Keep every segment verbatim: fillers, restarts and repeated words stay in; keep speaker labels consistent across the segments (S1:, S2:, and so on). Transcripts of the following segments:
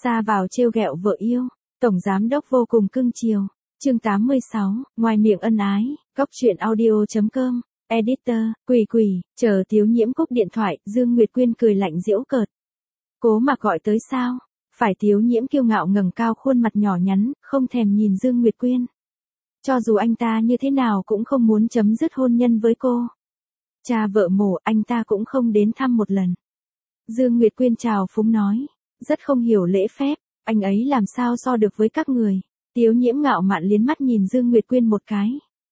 S1: Xa vào trêu ghẹo vợ yêu, tổng giám đốc vô cùng cưng chiều. Chương tám mươi sáu, ngoài miệng ân ái, cốc truyện audio chấm com, editor, quỷ quỷ, chờ Tiếu Nhiễm cúp điện thoại, Dương Nguyệt Quyên cười lạnh giễu cợt. Cố Mạc gọi tới sao? Phải. Tiếu Nhiễm kiêu ngạo ngẩng cao khuôn mặt nhỏ nhắn, không thèm nhìn Dương Nguyệt Quyên. Cho dù anh ta như thế nào cũng không muốn chấm dứt hôn nhân với cô. Cha vợ mổ anh ta cũng không đến thăm một lần. Dương Nguyệt Quyên chào phúng nói, rất không hiểu lễ phép, anh ấy làm sao so được với các người. Tiếu Nhiễm ngạo mạn liến mắt nhìn Dương Nguyệt Quyên một cái.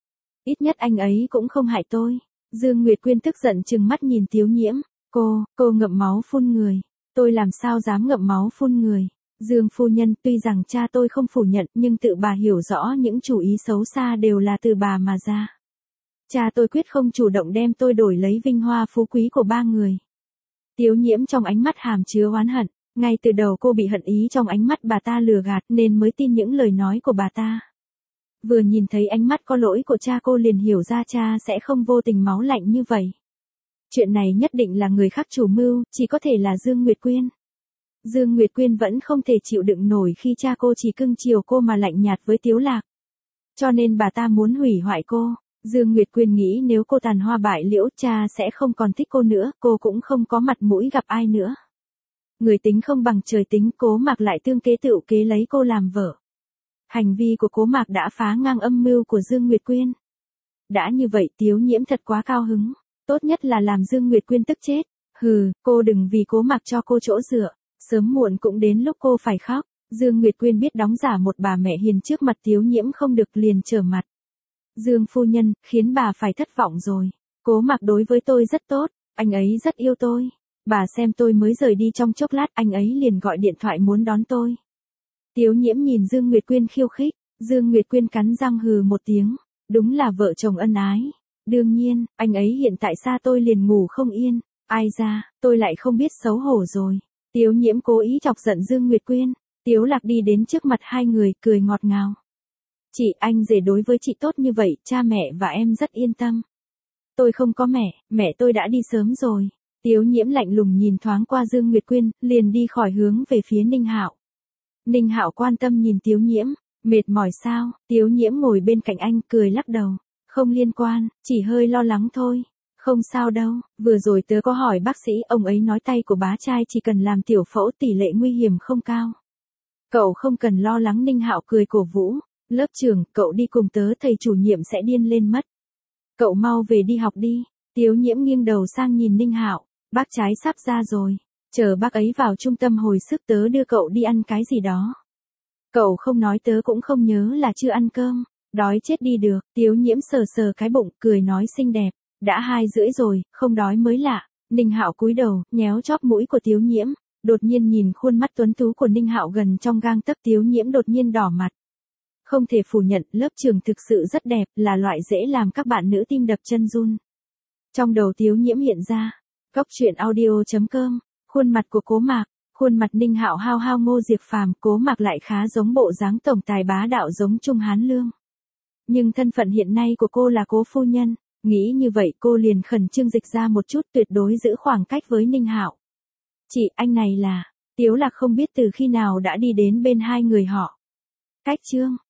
S1: Ít nhất anh ấy cũng không hại tôi. Dương Nguyệt Quyên tức giận trừng mắt nhìn Tiếu Nhiễm, cô, cô ngậm máu phun người. Tôi làm sao dám ngậm máu phun người. Dương phu nhân, tuy rằng cha tôi không phủ nhận nhưng tự bà hiểu rõ những chủ ý xấu xa đều là từ bà mà ra. Cha tôi quyết không chủ động đem tôi đổi lấy vinh hoa phú quý của ba người. Tiếu Nhiễm trong ánh mắt hàm chứa oán hận, ngay từ đầu cô bị hận ý trong ánh mắt bà ta lừa gạt nên mới tin những lời nói của bà ta. Vừa nhìn thấy ánh mắt có lỗi của cha cô liền hiểu ra cha sẽ không vô tình máu lạnh như vậy. Chuyện này nhất định là người khác chủ mưu, chỉ có thể là Dương Nguyệt Quyên. Dương Nguyệt Quyên vẫn không thể chịu đựng nổi khi cha cô chỉ cưng chiều cô mà lạnh nhạt với Tiếu Lạc. Cho nên bà ta muốn hủy hoại cô. Dương Nguyệt Quyên nghĩ nếu cô tàn hoa bại liễu cha sẽ không còn thích cô nữa, cô cũng không có mặt mũi gặp ai nữa. Người tính không bằng trời tính, Cố Mạc lại tương kế tựu kế lấy cô làm vợ. Hành vi của Cố Mạc đã phá ngang âm mưu của Dương Nguyệt Quyên. Đã như vậy Tiếu Nhiễm thật quá cao hứng, tốt nhất là làm Dương Nguyệt Quyên tức chết. Hừ, cô đừng vì Cố Mạc cho cô chỗ dựa, sớm muộn cũng đến lúc cô phải khóc. Dương Nguyệt Quyên biết đóng giả một bà mẹ hiền trước mặt Tiếu Nhiễm không được liền trở mặt. Dương phu nhân, khiến bà phải thất vọng rồi. Cố Mạc đối với tôi rất tốt, anh ấy rất yêu tôi. Bà xem tôi mới rời đi trong chốc lát anh ấy liền gọi điện thoại muốn đón tôi. Tiếu Nhiễm nhìn Dương Nguyệt Quyên khiêu khích, Dương Nguyệt Quyên cắn răng hừ một tiếng, đúng là vợ chồng ân ái. Đương nhiên, anh ấy hiện tại xa tôi liền ngủ không yên, ai ra, tôi lại không biết xấu hổ rồi. Tiếu Nhiễm cố ý chọc giận Dương Nguyệt Quyên, Tiếu Lạc đi đến trước mặt hai người cười ngọt ngào. Chị, anh rể đối với chị tốt như vậy, cha mẹ và em rất yên tâm. Tôi không có mẹ, mẹ tôi đã đi sớm rồi. Tiếu Nhiễm lạnh lùng nhìn thoáng qua Dương Nguyệt Quyên, liền đi khỏi hướng về phía Ninh Hạo. Ninh Hạo quan tâm nhìn Tiếu Nhiễm, mệt mỏi sao? Tiếu Nhiễm ngồi bên cạnh anh cười lắc đầu, không liên quan, chỉ hơi lo lắng thôi. Không sao đâu, vừa rồi tớ có hỏi bác sĩ, ông ấy nói tay của bá trai chỉ cần làm tiểu phẫu tỷ lệ nguy hiểm không cao. Cậu không cần lo lắng. Ninh Hạo cười cổ vũ, lớp trưởng, cậu đi cùng tớ, thầy chủ nhiệm sẽ điên lên mất. Cậu mau về đi học đi. Tiếu Nhiễm nghiêng đầu sang nhìn Ninh Hạo, bác trái sắp ra rồi, chờ bác ấy vào trung tâm hồi sức tớ đưa cậu đi ăn cái gì đó. Cậu không nói tớ cũng không nhớ là chưa ăn cơm, đói chết đi được. Tiếu Nhiễm sờ sờ cái bụng, cười nói xinh đẹp, đã hai rưỡi rồi, không đói mới lạ. Ninh Hạo cúi đầu, nhéo chóp mũi của Tiếu Nhiễm, đột nhiên nhìn khuôn mắt tuấn tú của Ninh Hạo gần trong gang tấc. Tiếu Nhiễm đột nhiên đỏ mặt. Không thể phủ nhận, lớp trưởng thực sự rất đẹp, là loại dễ làm các bạn nữ tim đập chân run. Trong đầu Tiếu Nhiễm hiện ra, cốc truyện audio chấm com, khuôn mặt của Cố Mạc, khuôn mặt Ninh Hạo hao hao Ngô Diệp Phàm, Cố Mạc lại khá giống bộ dáng tổng tài bá đạo giống Trung Hán Lương. Nhưng thân phận hiện nay của cô là Cố phu nhân, nghĩ như vậy cô liền khẩn trương dịch ra một chút, tuyệt đối giữ khoảng cách với Ninh Hạo. Chị, anh này là, Tiếu Lạc không biết từ khi nào đã đi đến bên hai người họ. Cách chương